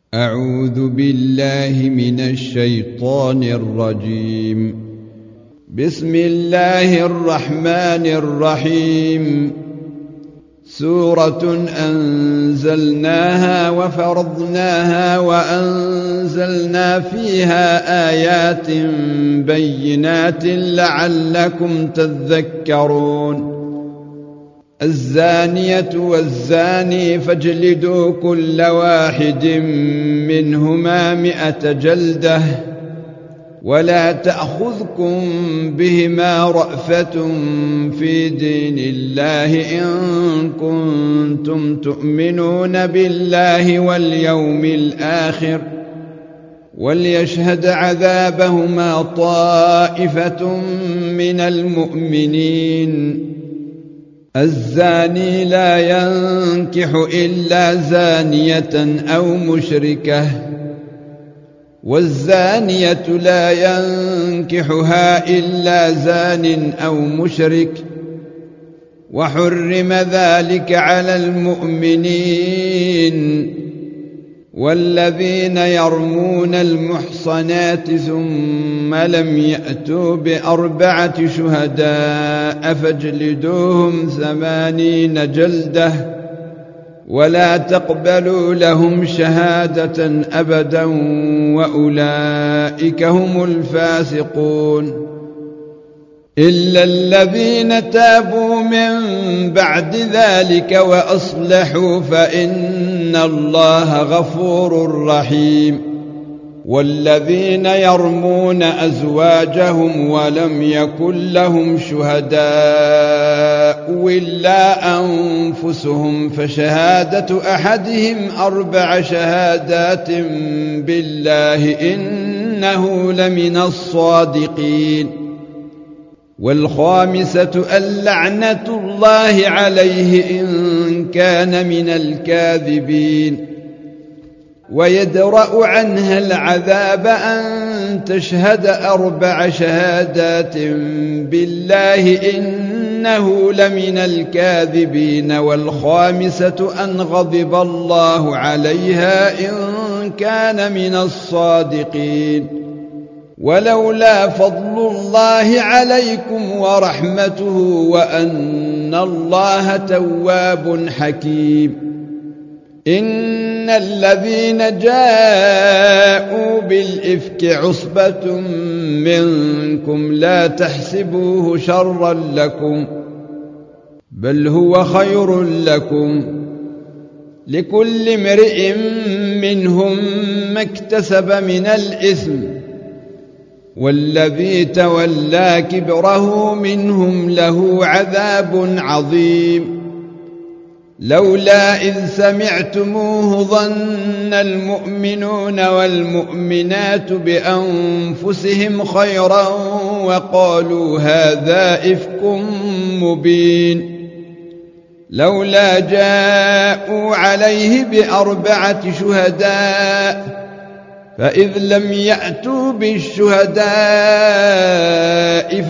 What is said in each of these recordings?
أعوذ بالله من الشيطان الرجيم. بسم الله الرحمن الرحيم. سورة أنزلناها وفرضناها وأنزلنا فيها آيات بينات لعلكم تذكرون. الزانية والزاني فاجلدوا كل واحد منهما 100 جلدة ولا تأخذكم بهما رأفة في دين الله إن كنتم تؤمنون بالله واليوم الآخر وليشهد عذابهما طائفة من المؤمنين. الزاني لا ينكح إلا زانية أو مشركة والزانية لا ينكحها إلا زان أو مشرك وحرم ذلك على المؤمنين. والذين يرمون المحصنات ثم لم يأتوا ب4 شهداء فاجلدوهم 80 جلدة ولا تقبلوا لهم شهادة أبدا وأولئك هم الفاسقون. إلا الذين تابوا من بعد ذلك وأصلحوا فإن الله غفور رحيم. والذين يرمون أزواجهم ولم يكن لهم شهداء إلا أنفسهم فشهادة أحدهم 4 شهادات بالله إنه لمن الصادقين. والخامسة اللعنة الله عليه إن كان من الكاذبين. ويدرأ عنها العذاب أن تشهد 4 شهادات بالله إنه لمن الكاذبين. والخامسة أن غضب الله عليها إن كان من الصادقين. ولولا فضل الله عليكم ورحمته وأن الله تواب حكيم. إن الذين جاءوا بالإفك عصبة منكم لا تحسبوه شرا لكم بل هو خير لكم لكل امرئ منهم ما اكتسب من الإثم والذي تولى كبره منهم له عذاب عظيم. لولا إذ سمعتموه ظن المؤمنون والمؤمنات بأنفسهم خيرا وقالوا هذا إفك مبين. لولا جاءوا عليه ب4 شهداء فإذ لم يأتوا بالشهداء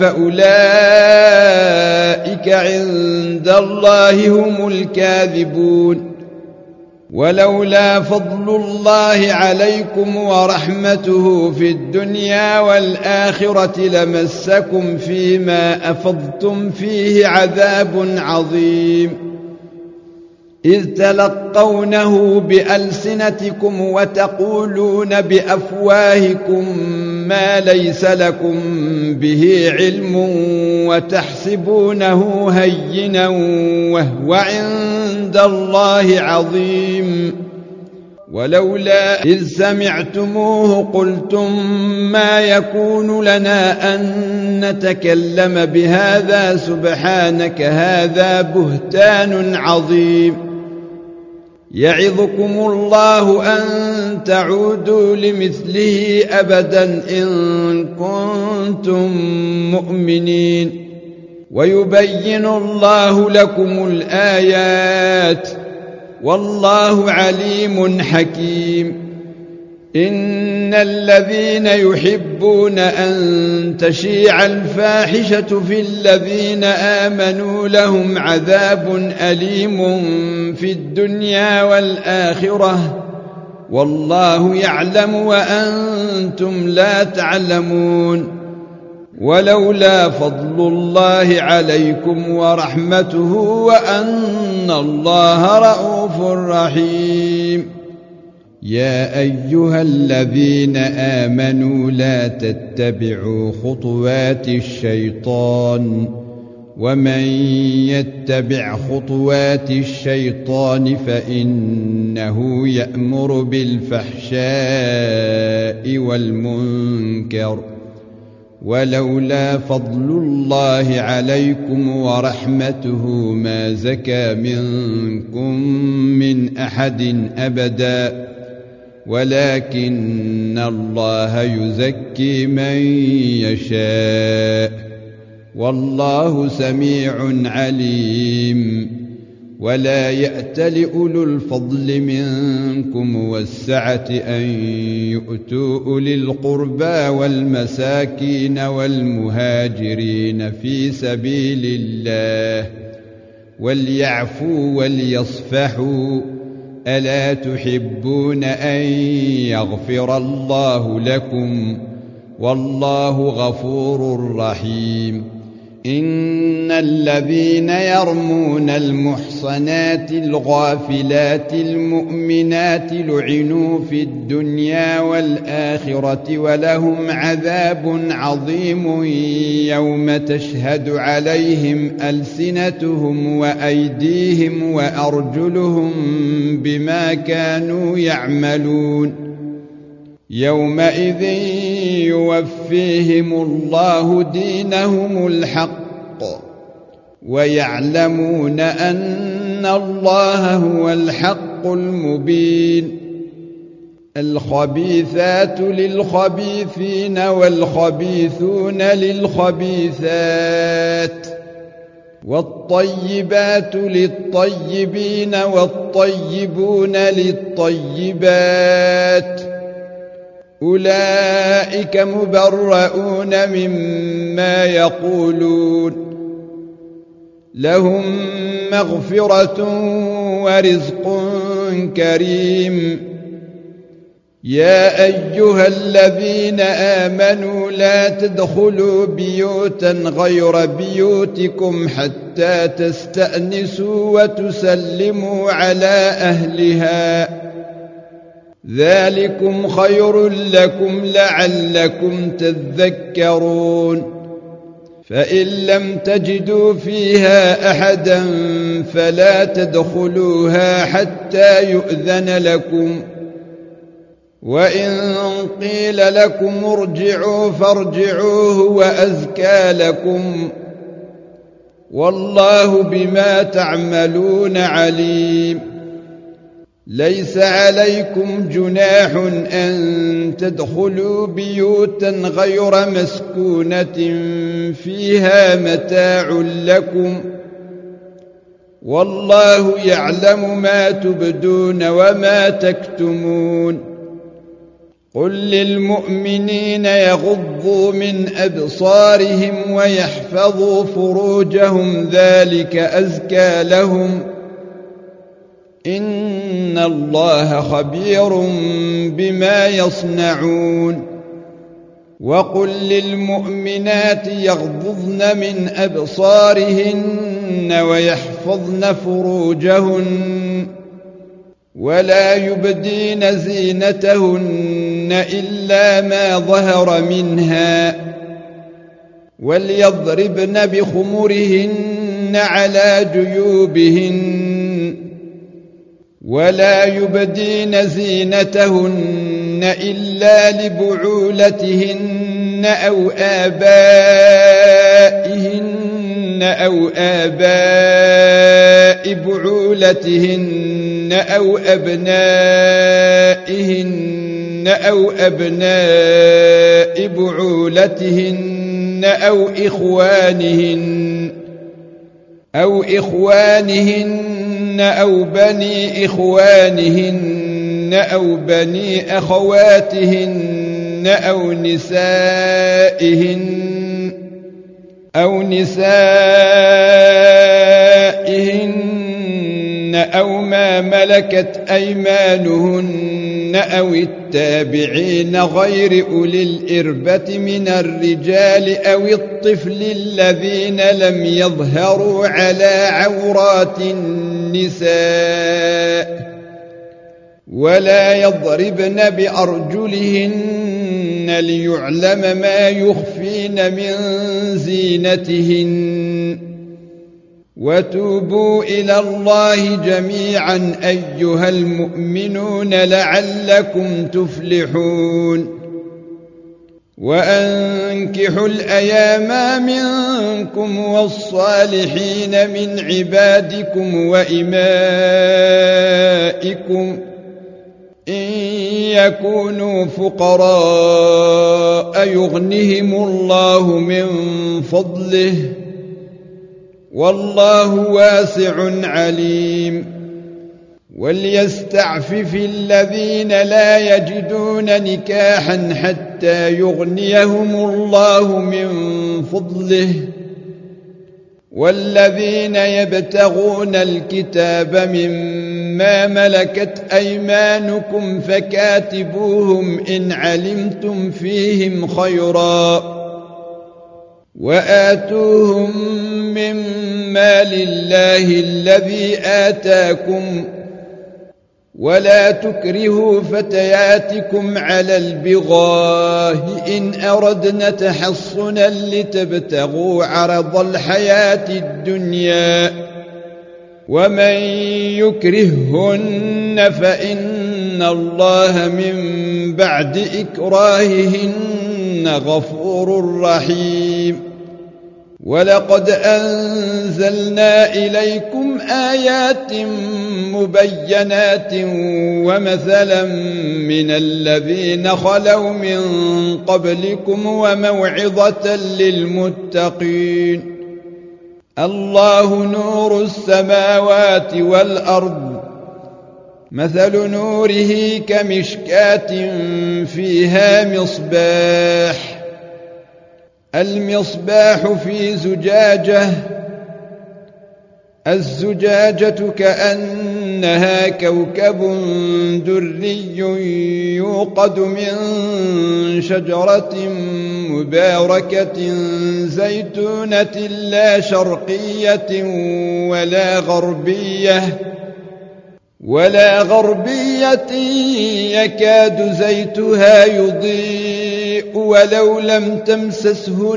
فأولئك عند الله هم الكاذبون. ولولا فضل الله عليكم ورحمته في الدنيا والآخرة لمسكم فيما أفضتم فيه عذاب عظيم. إذ تلقونه بألسنتكم وتقولون بأفواهكم ما ليس لكم به علم وتحسبونه هينا وهو عند الله عظيم. ولولا إذ سمعتموه قلتم ما يكون لنا أن نتكلم بهذا سبحانك هذا بهتان عظيم. يعظكم الله أن تعودوا لمثله أبدا إن كنتم مؤمنين. ويبين الله لكم الآيات والله عليم حكيم. إن الذين يحبون أن تشيع الفاحشة في الذين آمنوا لهم عذاب أليم في الدنيا والآخرة والله يعلم وأنتم لا تعلمون ولولا فضل الله عليكم ورحمته وأن الله رءوف رحيم يا أيها الذين آمنوا لا تتبعوا خطوات الشيطان ومن يتبع خطوات الشيطان فإنه يأمر بالفحشاء والمنكر ولولا فضل الله عليكم ورحمته ما زكى منكم من أحد أبدا ولكن الله يزكي من يشاء والله سميع عليم ولا يأتل أولو الفضل منكم والسعة أن يؤتوا أولي القربى والمساكين والمهاجرين في سبيل الله وليعفوا وليصفحوا ألا تحبون أن يغفر الله لكم والله غفور رحيم إن الذين يرمون المحصنات الغافلات المؤمنات لعنوا في الدنيا والآخرة ولهم عذاب عظيم يوم تشهد عليهم ألسنتهم وأيديهم وأرجلهم بما كانوا يعملون يومئذ يوفيهم الله دينهم الحق ويعلمون أن الله هو الحق المبين الخبيثات للخبيثين والخبيثون للخبيثات والطيبات للطيبين والطيبون للطيبات أولئك مبرؤون مما يقولون لهم مغفرة ورزق كريم يا أيها الذين آمنوا لا تدخلوا بيوتا غير بيوتكم حتى تستأنسوا وتسلموا على أهلها ذلكم خير لكم لعلكم تذكرون فإن لم تجدوا فيها أحدا فلا تدخلوها حتى يؤذن لكم وإن قيل لكم ارجعوا فارجعوا هو أزكى لكم والله بما تعملون عليم ليس عليكم جناح أن تدخلوا بيوتا غير مسكونة فيها متاع لكم والله يعلم ما تبدون وما تكتمون قل للمؤمنين يغضوا من أبصارهم ويحفظوا فروجهم ذلك أزكى لهم إن الله خبير بما يصنعون وقل للمؤمنات يغضضن من أبصارهن ويحفظن فروجهن ولا يبدين زينتهن إلا ما ظهر منها وليضربن بخمرهن على جيوبهن ولا يبدين زينتهن إلا لبعولتهن أو آباء بعولتهن أو أبناء بعولتهن أو إخوانهن أو بني إخوانهن أو بني أخواتهن أو نسائهن أو ما ملكت أيمانهن أو التابعين غير أولي الإربة من الرجال أو الطفل الذين لم يظهروا على عورات النساء ولا يضربن بأرجلهن ليعلم ما يخفين من زينتهن وتوبوا إلى الله جميعا أيها المؤمنون لعلكم تفلحون وأنكحوا الأيام منكم والصالحين من عبادكم وإمائكم إن يكونوا فقراء يغنهم الله من فضله والله واسع عليم وليستعفف الذين لا يجدون نكاحا حتى يغنيهم الله من فضله والذين يبتغون الكتاب مما ملكت أيمانكم فكاتبوهم إن علمتم فيهم خيرا وآتوهم مما لله الذي آتاكم ولا تكرهوا فتياتكم على البغاء إن أردنا تحصنا لتبتغوا عرض الحياة الدنيا ومن يكرههن فإن الله من بعد إكراههن غفور رحيم ولقد أنزلنا إليكم آيات مبينات ومثلا من الذين خلوا من قبلكم وموعظة للمتقين الله نور السماوات والأرض مثل نوره كمشكاة فيها مصباح المصباح في زجاجة الزجاجة كأنها كوكب دري يوقد من شجرة مباركة زيتونة لا شرقية ولا غربية يكاد زيتها يضيء ولو لم تمسسه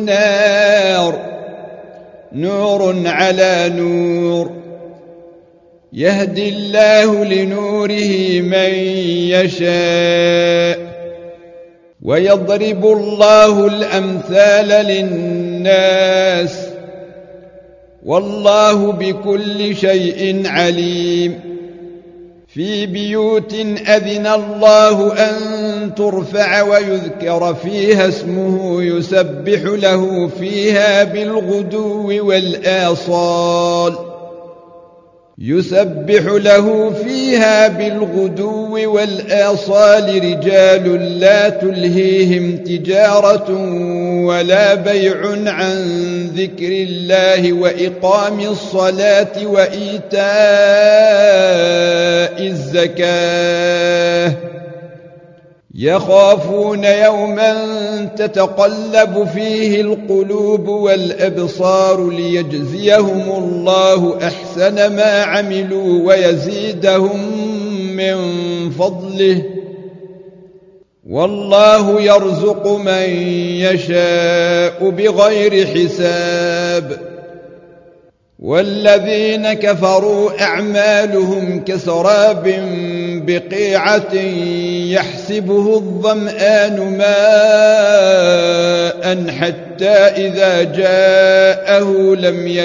نور على نور يهدي الله لنوره من يشاء ويضرب الله الأمثال للناس والله بكل شيء عليم في بيوت أذن الله أن ترفع ويذكر فيها اسمه يسبح له فيها بالغدو والآصال رجال لا تلهيهم تجارة ولا بيع عن ذكر الله وإقام الصلاة وإيتاء الزكاة يخافون يوما تتقلب فيه القلوب والأبصار ليجزيهم الله أحسن ما عملوا ويزيدهم من فضله والله يرزق من يشاء بغير حساب والذين كفروا أعمالهم كسراب بقيعة يحسبه الظمآن ماء حتى إذا جاءه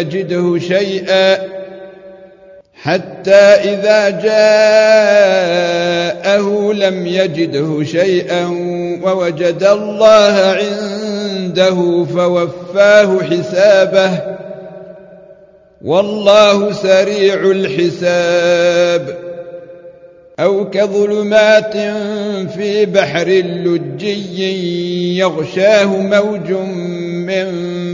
لم يجده شيئا ووجد الله عنده فوفاه حسابه والله سريع الحساب أو كظلمات في بحر لجي يغشاه موج من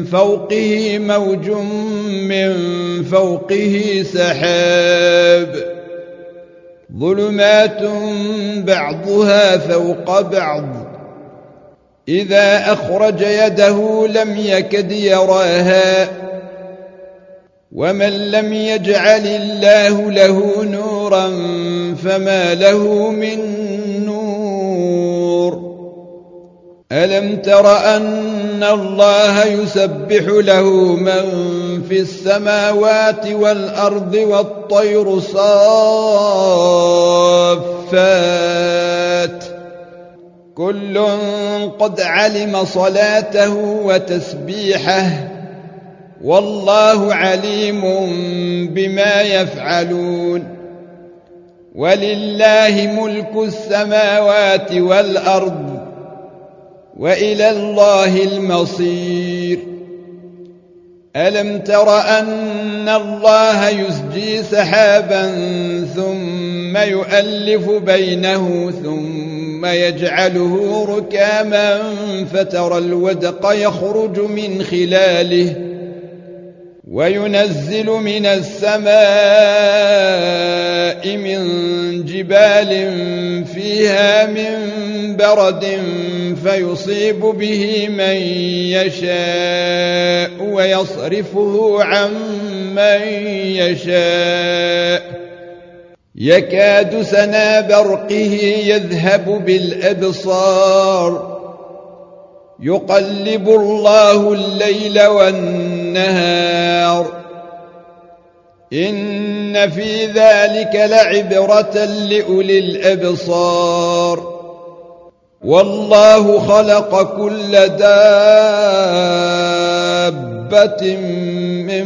فوقه سحاب ظلمات بعضها فوق بعض إذا أخرج يده لم يكد يراها ومن لم يجعل الله له نورا فما له من نور ألم تر أن الله يسبح له من في السماوات والأرض والطير صافات كل قد علم صلاته وتسبيحه والله عليم بما يفعلون ولله ملك السماوات والأرض وإلى الله المصير ألم تر أن الله يسجي سحابا ثم يؤلف بينه ثم يجعله ركاما فترى الودق يخرج من خلاله وينزل من السماء من جبال فيها من برد فيصيب به من يشاء ويصرفه عن من يشاء يكاد سنا برقه يذهب بالأبصار يقلب الله الليل والنهار إن في ذلك لعبرة لأولي الأبصار والله خلق كل دابة من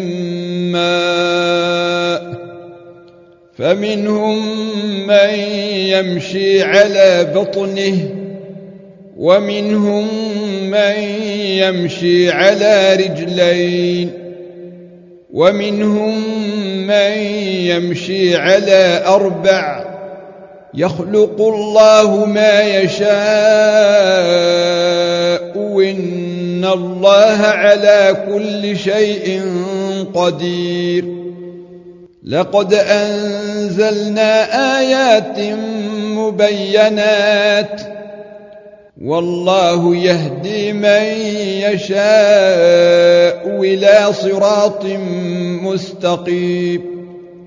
ماء فمنهم من يمشي على بطنه ومنهم من يمشي على رجلين ومنهم من يمشي على أربع يخلق الله ما يشاء إن الله على كل شيء قدير لقد أنزلنا آيات مبينات والله يهدي من يشاء إلى صراط مستقيم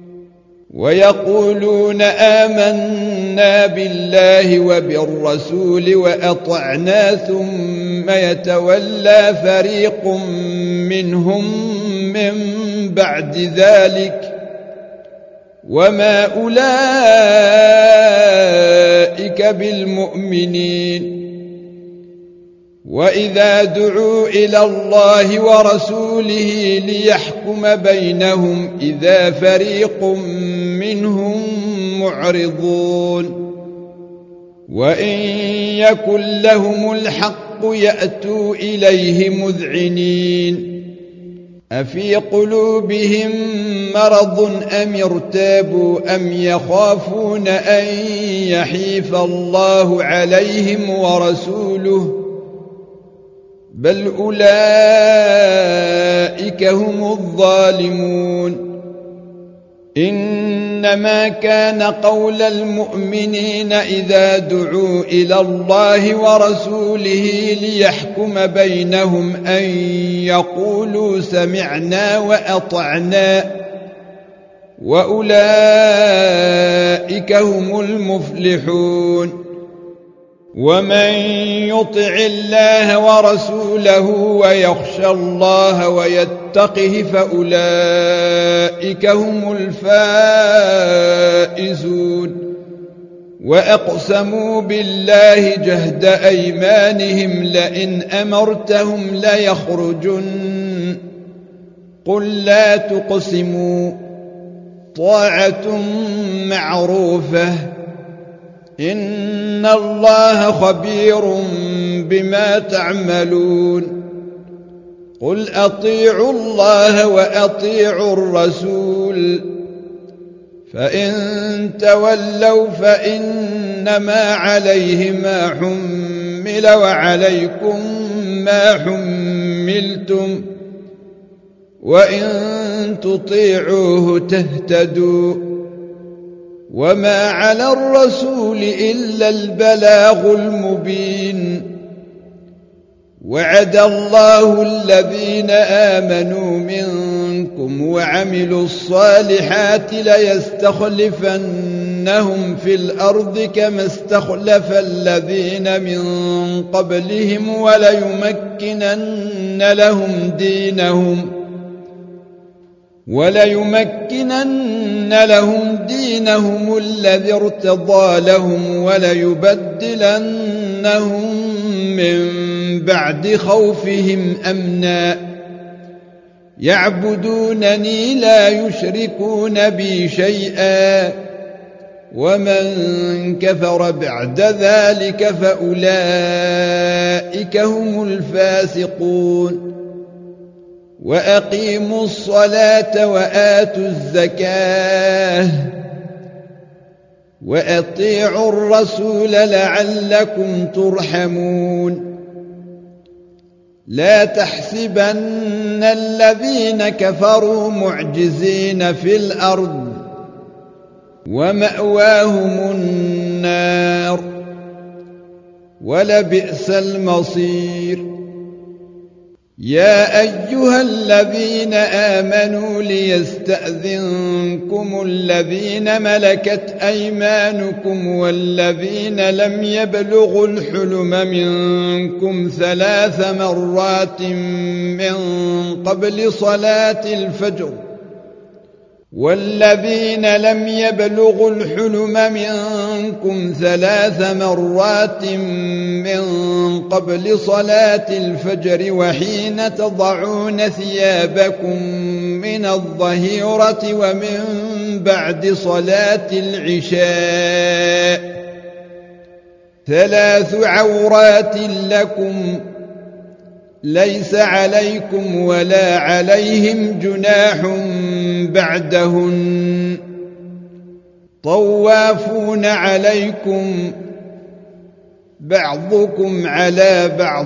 ويقولون آمنا بالله وبالرسول وأطعنا ثم يتولى فريق منهم من بعد ذلك وما أولئك بالمؤمنين وإذا دعوا إلى الله ورسوله ليحكم بينهم إذا فريق منهم معرضون وإن يكن لهم الحق يأتوا إليه مذعنين أفي قلوبهم مرض أم ارتابوا أم يخافون أن يحيف الله عليهم ورسوله بل أولئك هم الظالمون إنما كان قول المؤمنين إذا دعوا إلى الله ورسوله ليحكم بينهم أن يقولوا سمعنا وأطعنا وأولئك هم المفلحون ومن يطع الله ورسوله ويخشى الله ويتقه فأولئك هم الفائزون وأقسموا بالله جهد أيمانهم لئن أمرتهم ليخرجن قل لا تقسموا طاعة معروفة إن الله خبير بما تعملون قل أطيعوا الله وأطيعوا الرسول فإن تولوا فإنما عليه ما حمل وعليكم ما حملتم وإن تطيعوه تهتدوا وما على الرسول إلا البلاغ المبين وعد الله الذين آمنوا منكم وعملوا الصالحات ليستخلفنهم في الأرض كما استخلف الذين من قبلهم وليمكنن لهم دينهم الذي ارتضى لهم وليبدلنهم من بعد خوفهم أمنا يعبدونني لا يشركون بي شيئا ومن كفر بعد ذلك فأولئك هم الفاسقون وأقيموا الصلاة وآتوا الزكاة وأطيعوا الرسول لعلكم ترحمون لا تحسبن الذين كفروا معجزين في الأرض ومأواهم النار ولبئس المصير يا أيها الذين آمنوا ليستأذنكم الذين ملكت أيمانكم والذين لم يبلغوا الحلم منكم 3 مرات من قبل صلاة الفجر والذين لم يبلغوا الحلم منكم 3 مرات من قبل صلاة الفجر وحين تضعون ثيابكم من الظهيرة ومن بعد صلاة العشاء 3 عورات لكم ليس عليكم ولا عليهم جناح بعدهن طوافون عليكم بعضكم على بعض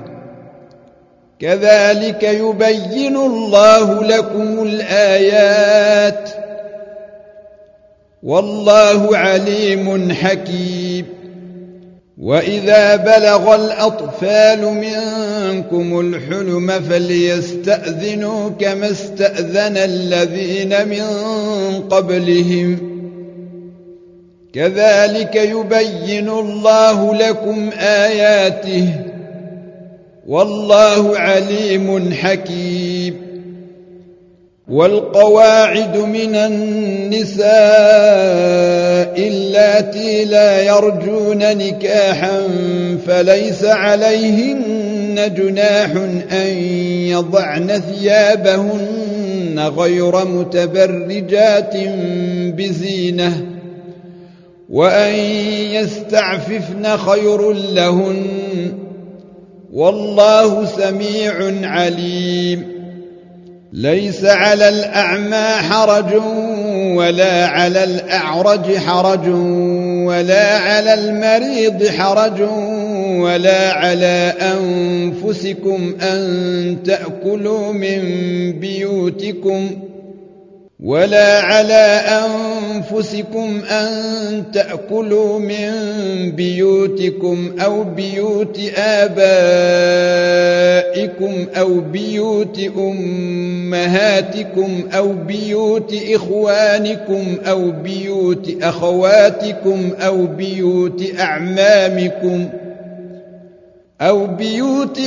كذلك يبين الله لكم الآيات والله عليم حكيم وإذا بلغ الأطفال منكم الحلم فليستأذنوا كما استأذن الذين من قبلهم كذلك يبين الله لكم آياته والله عليم حكيم والقواعد من النساء اللاتي لا يرجون نكاحا فليس عليهن جناح أن يضعن ثيابهن غير متبرجات بزينة وأن يستعففن خير لهن والله سميع عليم ليس على الأعمى حرج ولا على الأعرج حرج ولا على المريض حرج ولا على أنفسكم أن تأكلوا من بيوتكم أو بيوت آبائكم أو بيوت أمهاتكم أو بيوت إخوانكم أو بيوت أخواتكم أو بيوت أعمامكم أو بيوت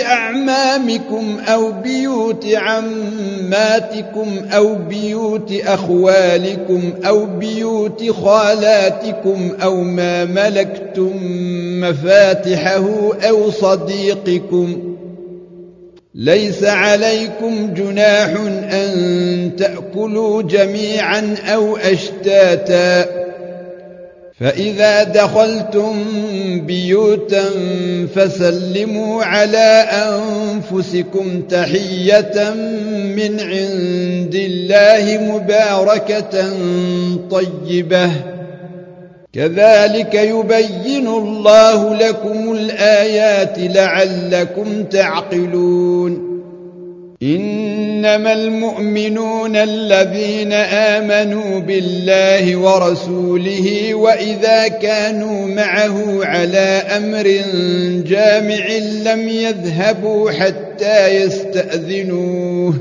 عماتكم أو بيوت أخوالكم أو بيوت خالاتكم أو ما ملكتم مفاتحه أو صديقكم ليس عليكم جناح أن تأكلوا جميعا أو أشتاتا فإذا دخلتم بيوتا بيوتا فسلموا على أنفسكم تحية من عند الله مباركة طيبة كذلك يبين الله لكم الآيات لعلكم تعقلون إنما المؤمنون الذين آمنوا بالله ورسوله وإذا كانوا معه على أمر جامع لم يذهبوا حتى يستأذنوه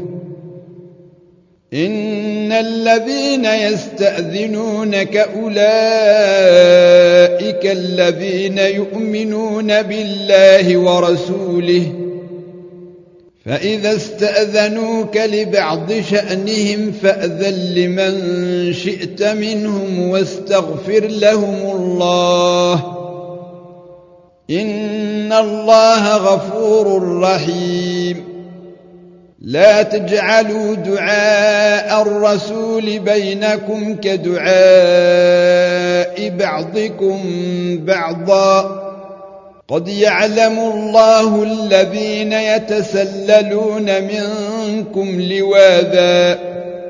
إن الذين يستأذنونك أولئك الذين يؤمنون بالله ورسوله فإذا استأذنوك لبعض شأنهم فأذن لمن شئت منهم واستغفر لهم الله إن الله غفور رحيم لا تجعلوا دعاء الرسول بينكم كدعاء بعضكم بعضا قد يعلم الله الذين يتسللون منكم لواذا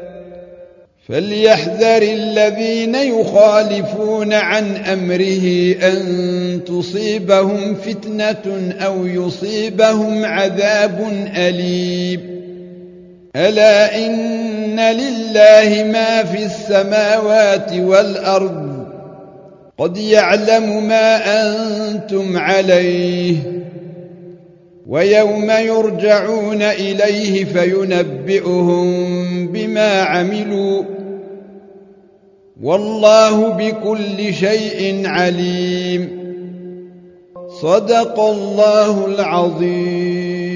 فليحذر الذين يخالفون عن أمره أن تصيبهم فتنة أو يصيبهم عذاب أليم ألا إن لله ما في السماوات والأرض قد يعلم ما أنتم عليه ويوم يرجعون إليه فينبئهم بما عملوا والله بكل شيء عليم صدق الله العظيم.